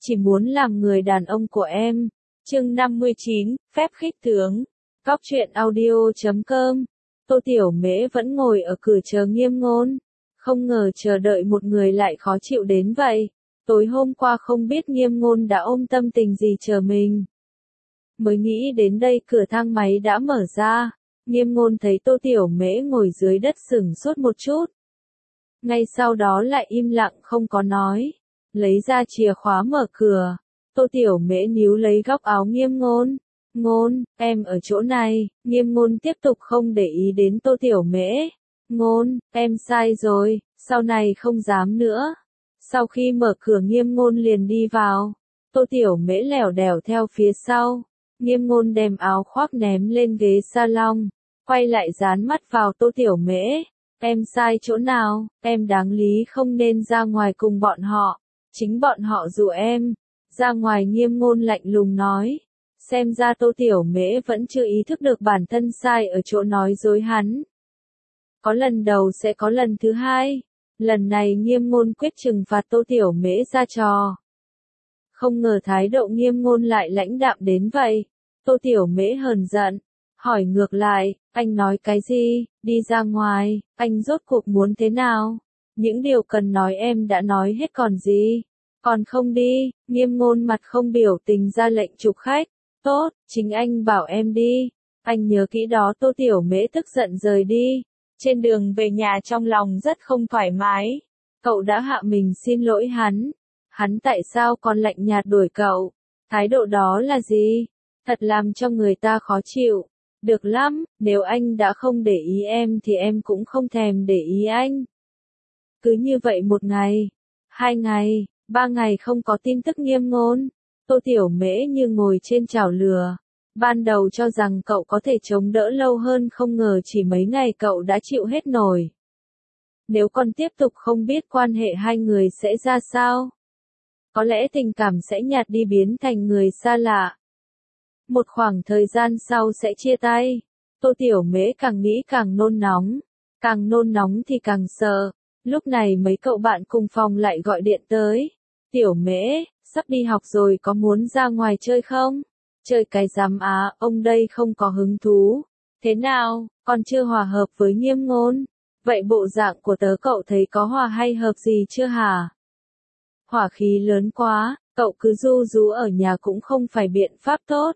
chỉ muốn làm người đàn ông của em. Chương 59, phép khích tướng. Góc truyện audio.com. Tô Tiểu Mễ vẫn ngồi ở cửa chờ Nghiêm Ngôn. Không ngờ chờ đợi một người lại khó chịu đến vậy. Tối hôm qua không biết Nghiêm Ngôn đã ôm tâm tình gì chờ mình. Mới nghĩ đến đây cửa thang máy đã mở ra. Nghiêm Ngôn thấy Tô Tiểu Mễ ngồi dưới đất sửng sốt một chút. Ngay sau đó lại im lặng không có nói. Lấy ra chìa khóa mở cửa. Tô Tiểu Mễ níu lấy góc áo Nghiêm Ngôn. Ngôn, em ở chỗ này. Nghiêm Ngôn tiếp tục không để ý đến Tô Tiểu Mễ. Ngôn, em sai rồi, sau này không dám nữa. Sau khi mở cửa Nghiêm Ngôn liền đi vào. Tô Tiểu Mễ lẻo đẻo theo phía sau. Nghiêm Ngôn đem áo khoác ném lên ghế salon. Quay lại dán mắt vào Tô Tiểu Mễ. Em sai chỗ nào, em đáng lý không nên ra ngoài cùng bọn họ. Chính bọn họ dụ em. Ra ngoài. Nghiêm Ngôn lạnh lùng nói. Xem ra Tô Tiểu Mễ vẫn chưa ý thức được bản thân sai ở chỗ nói dối hắn. Có lần đầu sẽ có lần thứ hai. Lần này Nghiêm Ngôn quyết trừng phạt Tô Tiểu Mễ ra trò. Không ngờ thái độ Nghiêm Ngôn lại lãnh đạm đến vậy. Tô Tiểu Mễ hờn giận. Hỏi ngược lại, anh nói cái gì, đi ra ngoài, anh rốt cuộc muốn thế nào? Những điều cần nói em đã nói hết còn gì? Còn không đi. Nghiêm Ngôn mặt không biểu tình ra lệnh chụp khách. Tốt, chính anh bảo em đi. Anh nhớ kỹ đó. Tô Tiểu Mễ tức giận rời đi. Trên đường về nhà trong lòng rất không thoải mái. Cậu đã hạ mình xin lỗi hắn. Hắn tại sao còn lạnh nhạt đuổi cậu? Thái độ đó là gì? Thật làm cho người ta khó chịu. Được lắm, nếu anh đã không để ý em thì em cũng không thèm để ý anh. Cứ như vậy một ngày, 2 ngày, 3 ngày không có tin tức Nghiêm Ngôn. Tô Tiểu Mễ như ngồi trên chảo lửa. Ban đầu cho rằng cậu có thể chống đỡ lâu hơn, không ngờ chỉ mấy ngày cậu đã chịu hết nổi. Nếu còn tiếp tục không biết quan hệ hai người sẽ ra sao. Có lẽ tình cảm sẽ nhạt đi biến thành người xa lạ. Một khoảng thời gian sau sẽ chia tay. Tô Tiểu Mễ càng nghĩ càng nôn nóng. Càng nôn nóng thì càng sợ. Lúc này mấy cậu bạn cùng phòng lại gọi điện tới. Tiểu Mễ, sắp đi học rồi, có muốn ra ngoài chơi không? Chơi cái rắm á, ông đây không có hứng thú. Thế nào, còn chưa hòa hợp với Nghiêm Ngôn? Vậy bộ dạng của tớ cậu thấy có hòa hay hợp gì chưa hả? Hỏa khí lớn quá, cậu cứ ru rú ở nhà cũng không phải biện pháp tốt.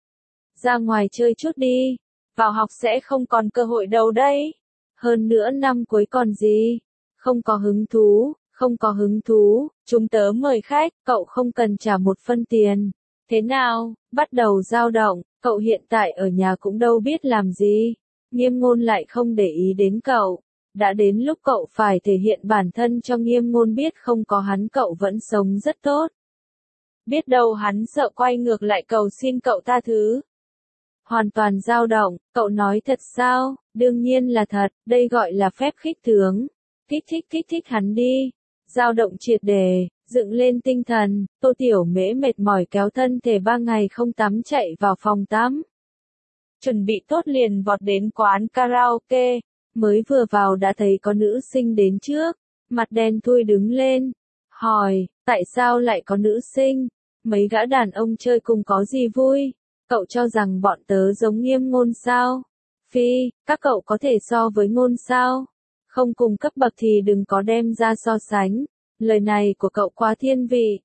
Ra ngoài chơi chút đi, vào học sẽ không còn cơ hội đâu đấy. Hơn nữa năm cuối còn gì? Không có hứng thú, không có hứng thú, chúng tớ mời khách, cậu không cần trả một phân tiền. Thế nào, bắt đầu dao động, cậu hiện tại ở nhà cũng đâu biết làm gì. Nghiêm Ngôn lại không để ý đến cậu. Đã đến lúc cậu phải thể hiện bản thân cho Nghiêm Ngôn biết, không có hắn cậu vẫn sống rất tốt. Biết đâu hắn sợ quay ngược lại cầu xin cậu tha thứ. Hoàn toàn dao động, cậu nói thật sao? Đương nhiên là thật, đây gọi là phép khích tướng. Kích thích hắn đi. Dao động triệt để, dựng lên tinh thần. Tô Tiểu Mễ mệt mỏi kéo thân thể 3 ngày không tắm chạy vào phòng tắm. Chuẩn bị tốt liền vọt đến quán karaoke. Mới vừa vào đã thấy có nữ sinh đến trước. Mặt đen thui đứng lên. Hỏi, tại sao lại có nữ sinh? Mấy gã đàn ông chơi cùng có gì vui? Cậu cho rằng bọn tớ giống Nghiêm Ngôn sao? Phi, các cậu có thể so với Ngôn sao? Không cùng cấp bậc thì đừng có đem ra so sánh. Lời này của cậu quá thiên vị.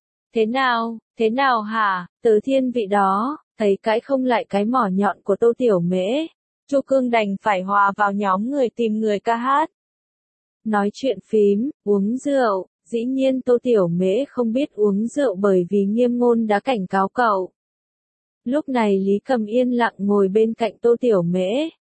Thế nào hả? Tớ thiên vị đó. Thấy cãi không lại cái mỏ nhọn của Tô Tiểu Mễ. Chu Cương đành phải hòa vào nhóm người tìm người ca hát. Nói chuyện phím, uống rượu. Dĩ nhiên Tô Tiểu Mễ không biết uống rượu bởi vì Nghiêm Ngôn đã cảnh cáo cậu. Lúc này Lý Cầm yên lặng ngồi bên cạnh Tô Tiểu Mễ.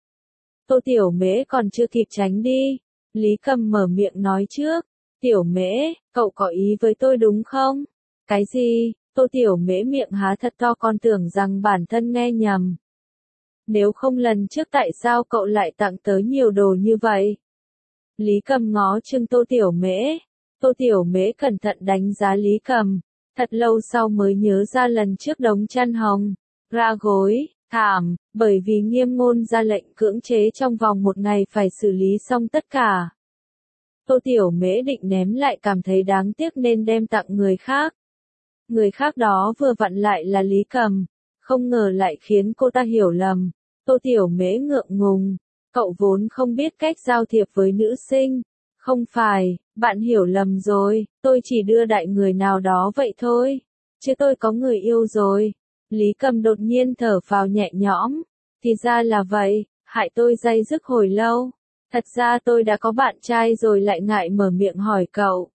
Tô Tiểu Mễ còn chưa kịp tránh đi. Lý Cầm mở miệng nói trước. Tiểu Mễ, cậu có ý với tôi đúng không? Cái gì? Tô Tiểu Mễ miệng há thật to, còn tưởng rằng bản thân nghe nhầm. Nếu không lần trước tại sao cậu lại tặng tớ nhiều đồ như vậy? Lý Cầm ngó chừng Tô Tiểu Mễ. Tô Tiểu Mễ cẩn thận đánh giá Lý Cầm. Thật lâu sau mới nhớ ra lần trước đống chăn hồng, ra gối, thảm, bởi vì Nghiêm Ngôn ra lệnh cưỡng chế trong vòng 1 ngày phải xử lý xong tất cả. Tô Tiểu Mễ định ném lại, cảm thấy đáng tiếc nên đem tặng người khác. Người khác đó vừa vặn lại là Lý Cầm, không ngờ lại khiến cô ta hiểu lầm. Tô Tiểu Mễ ngượng ngùng, cậu vốn không biết cách giao thiệp với nữ sinh. Không phải, bạn hiểu lầm rồi, tôi chỉ đưa đại người nào đó vậy thôi, chứ tôi có người yêu rồi. Lý Cầm đột nhiên thở phào nhẹ nhõm, thì ra là vậy, hại tôi day dứt hồi lâu. Thật ra tôi đã có bạn trai rồi lại ngại mở miệng hỏi cậu.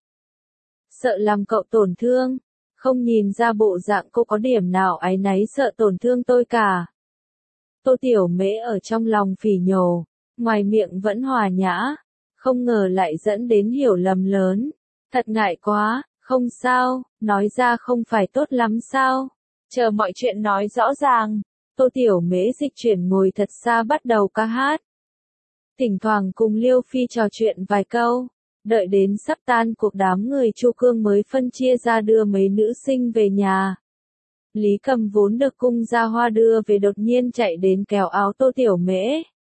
Sợ làm cậu tổn thương, không nhìn ra bộ dạng cô có điểm nào áy náy sợ tổn thương tôi cả. Tô Tiểu Mễ ở trong lòng phỉ nhổ, ngoài miệng vẫn hòa nhã, không ngờ lại dẫn đến hiểu lầm lớn. Thật ngại quá, không sao, nói ra không phải tốt lắm sao? Chờ mọi chuyện nói rõ ràng. Tô Tiểu Mễ dịch chuyển ngồi thật xa bắt đầu ca hát. Thỉnh thoảng cùng Liêu Phi trò chuyện vài câu, đợi đến sắp tan cuộc đám người Chu Cương mới phân chia ra đưa mấy nữ sinh về nhà. Lý Cầm vốn được cung gia hoa đưa về đột nhiên chạy đến kéo áo Tô Tiểu Mễ.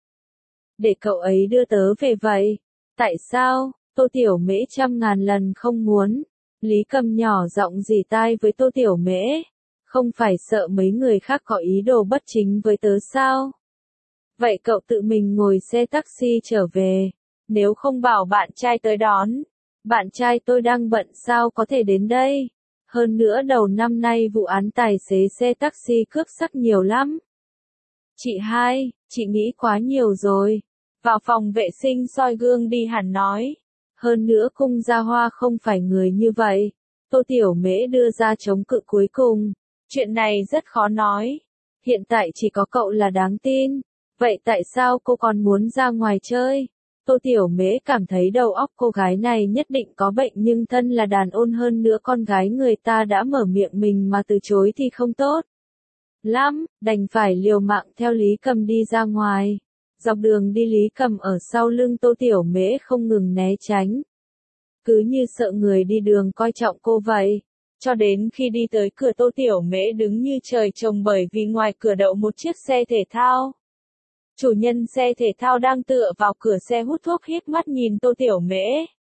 Để cậu ấy đưa tớ về vậy. Tại sao? Tô Tiểu Mễ trăm ngàn lần không muốn. Lý Cầm nhỏ giọng rỉ tai với Tô Tiểu Mễ. Không phải sợ mấy người khác có ý đồ bất chính với tớ sao? Vậy cậu tự mình ngồi xe taxi trở về. Nếu không bảo bạn trai tới đón. Bạn trai tôi đang bận sao có thể đến đây? Hơn nữa đầu năm nay vụ án tài xế xe taxi cướp sắc nhiều lắm. Chị hai, chị nghĩ quá nhiều rồi. Vào phòng vệ sinh soi gương đi hẳn nói. Hơn nữa cung gia hoa không phải người như vậy. Tô Tiểu Mễ đưa ra chống cự cuối cùng. Chuyện này rất khó nói. Hiện tại chỉ có cậu là đáng tin. Vậy tại sao cô còn muốn ra ngoài chơi? Tô Tiểu Mễ cảm thấy đầu óc cô gái này nhất định có bệnh nhưng thân là đàn ôn hơn nữa con gái người ta đã mở miệng mình mà từ chối thì không tốt lắm, đành phải liều mạng theo Lý Cầm đi ra ngoài. Dọc đường đi Lý Cầm ở sau lưng Tô Tiểu Mễ không ngừng né tránh. Cứ như sợ người đi đường coi trọng cô vậy. Cho đến khi đi tới cửa Tô Tiểu Mễ đứng như trời trồng bởi vì ngoài cửa đậu một chiếc xe thể thao. Chủ nhân xe thể thao đang tựa vào cửa xe hút thuốc híp mắt nhìn Tô Tiểu Mễ.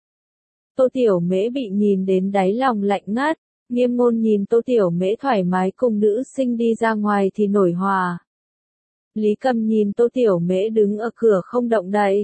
Tô Tiểu Mễ bị nhìn đến đáy lòng lạnh ngắt, Nghiêm Ngôn nhìn Tô Tiểu Mễ thoải mái cùng nữ sinh đi ra ngoài thì nổi hòa. Lý Cầm nhìn Tô Tiểu Mễ đứng ở cửa không động đậy.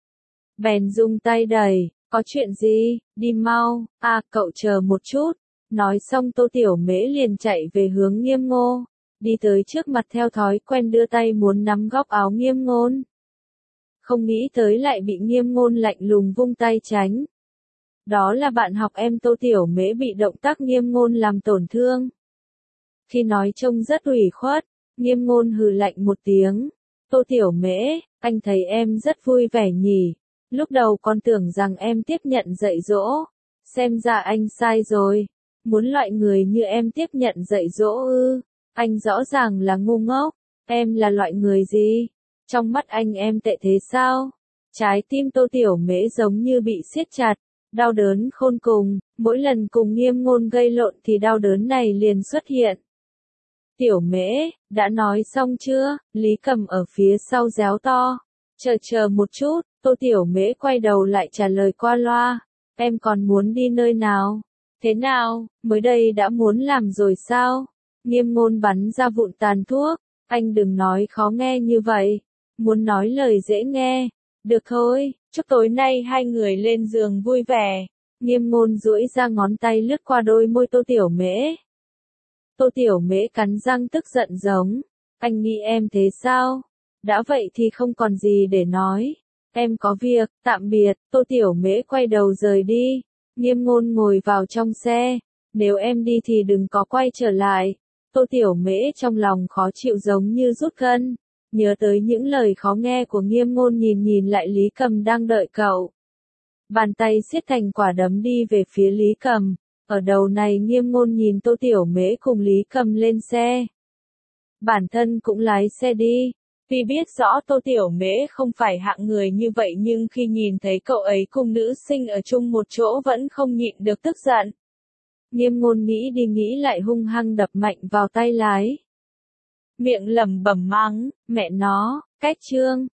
Bèn dùng tay đẩy, có chuyện gì, đi mau, cậu chờ một chút. Nói xong Tô Tiểu Mễ liền chạy về hướng Nghiêm Ngô. Đi tới trước mặt theo thói quen đưa tay muốn nắm góc áo Nghiêm Ngôn. Không nghĩ tới lại bị Nghiêm Ngôn lạnh lùng vung tay tránh. Đó là bạn học em. Tô Tiểu Mễ bị động tác Nghiêm Ngôn làm tổn thương. Khi nói trông rất ủy khuất, Nghiêm Ngôn hừ lạnh một tiếng. Tô Tiểu Mễ, anh thấy em rất vui vẻ nhỉ. Lúc đầu con tưởng rằng em tiếp nhận dạy dỗ. Xem ra anh sai rồi. Muốn loại người như em tiếp nhận dạy dỗ ư? Anh rõ ràng là ngu ngốc. Em là loại người gì? Trong mắt anh em tệ thế sao? Trái tim Tô Tiểu Mễ giống như bị siết chặt. Đau đớn khôn cùng. Mỗi lần cùng Nghiêm Ngôn gây lộn thì đau đớn này liền xuất hiện. Tiểu Mễ, đã nói xong chưa? Lý Cầm ở phía sau réo to. Chờ một chút. Tô Tiểu Mễ quay đầu lại trả lời qua loa. Em còn muốn đi nơi nào? Thế nào, mới đây đã muốn làm rồi sao? Nghiêm Ngôn bắn ra vụn tàn thuốc. Anh đừng nói khó nghe như vậy. Muốn nói lời dễ nghe. Được thôi, chúc tối nay hai người lên giường vui vẻ. Nghiêm Ngôn duỗi ra ngón tay lướt qua đôi môi Tô Tiểu Mễ. Tô Tiểu Mễ cắn răng tức giận giống. Anh nghĩ em thế sao? Đã vậy thì không còn gì để nói. Em có việc, tạm biệt. Tô Tiểu Mễ quay đầu rời đi. Nghiêm Ngôn ngồi vào trong xe. Nếu em đi thì đừng có quay trở lại. Tô Tiểu Mễ trong lòng khó chịu giống như rút gân. Nhớ tới những lời khó nghe của Nghiêm Ngôn nhìn lại Lý Cầm đang đợi cậu. Bàn tay siết thành quả đấm đi về phía Lý Cầm. Ở đầu này Nghiêm Ngôn nhìn Tô Tiểu Mễ cùng Lý Cầm lên xe. Bản thân cũng lái xe đi. Vì biết rõ Tô Tiểu Mễ không phải hạng người như vậy nhưng khi nhìn thấy cậu ấy cùng nữ sinh ở chung một chỗ vẫn không nhịn được tức giận. Nghiêm Ngôn nghĩ đi nghĩ lại hung hăng đập mạnh vào tay lái. Miệng lẩm bẩm mắng, mẹ nó, cách chương.